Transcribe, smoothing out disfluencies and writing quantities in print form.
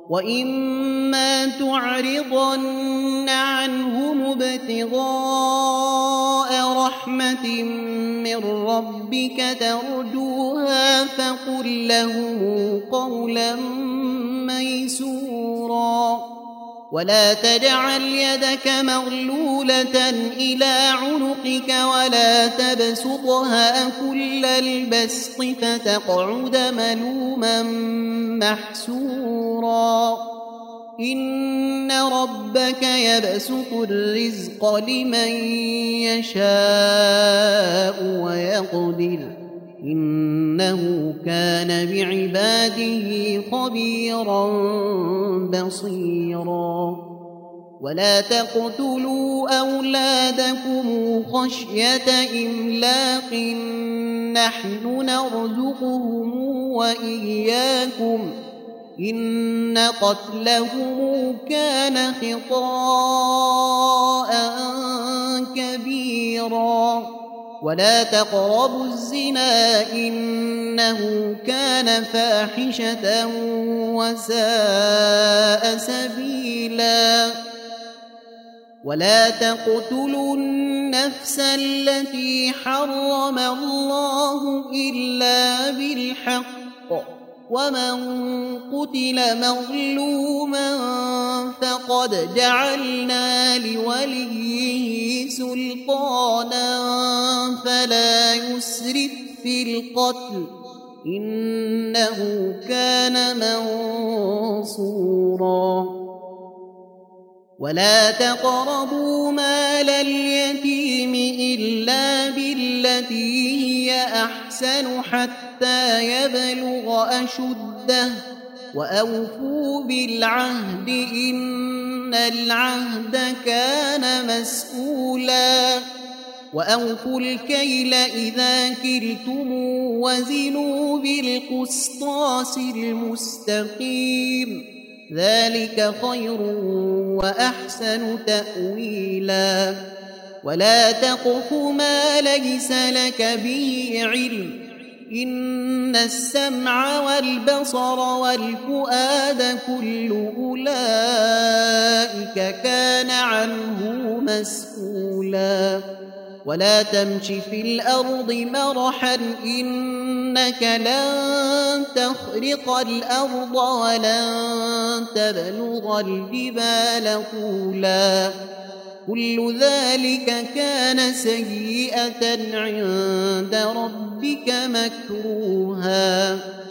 وإما تعرضن عنهم ابتغاء رحمة من ربك ترجوها فقل لهم قولا ميسورا ولا تجعل يدك مغلولة إلى عنقك ولا تبسطها كل البسط فتقعد ملوما محسورا إن ربك يبسط الرزق لمن يشاء ويقدر إنه كان بعباده خبيرا بصيرا ولا تقتلوا أولادكم خشية إملاق نحن نرزقهم وإياكم إن قتلهم كان خطاء كبيرا ولا تقربوا الزنا إنه كان فاحشة وساء سبيلا ولا تقتلوا النفس التي حرم الله إلا بالحق ومن قتل مظلوما فقد جعلنا لوليه سلطانا فلا يسرف في القتل إنه كان منصورا ولا تقربوا مال اليتيم إلا بالتي هي أحسن حتى يبلغ أشده وأوفوا بالعهد إن العهد كان مسؤولا وأوفوا الكيل إذا كلتم وزنوا بالقسطاس المستقيم ذلك خير وأحسن تأويلا ولا تقف ما ليس لك به علم إن السمع والبصر والفؤاد كل أولئك كان عنه مسؤولا ولا تمش في الأرض مرحا إنك لن تخرق الأرض ولن تبلغ الجبال طولا كل ذلك كان سيئة عند ربك مكروها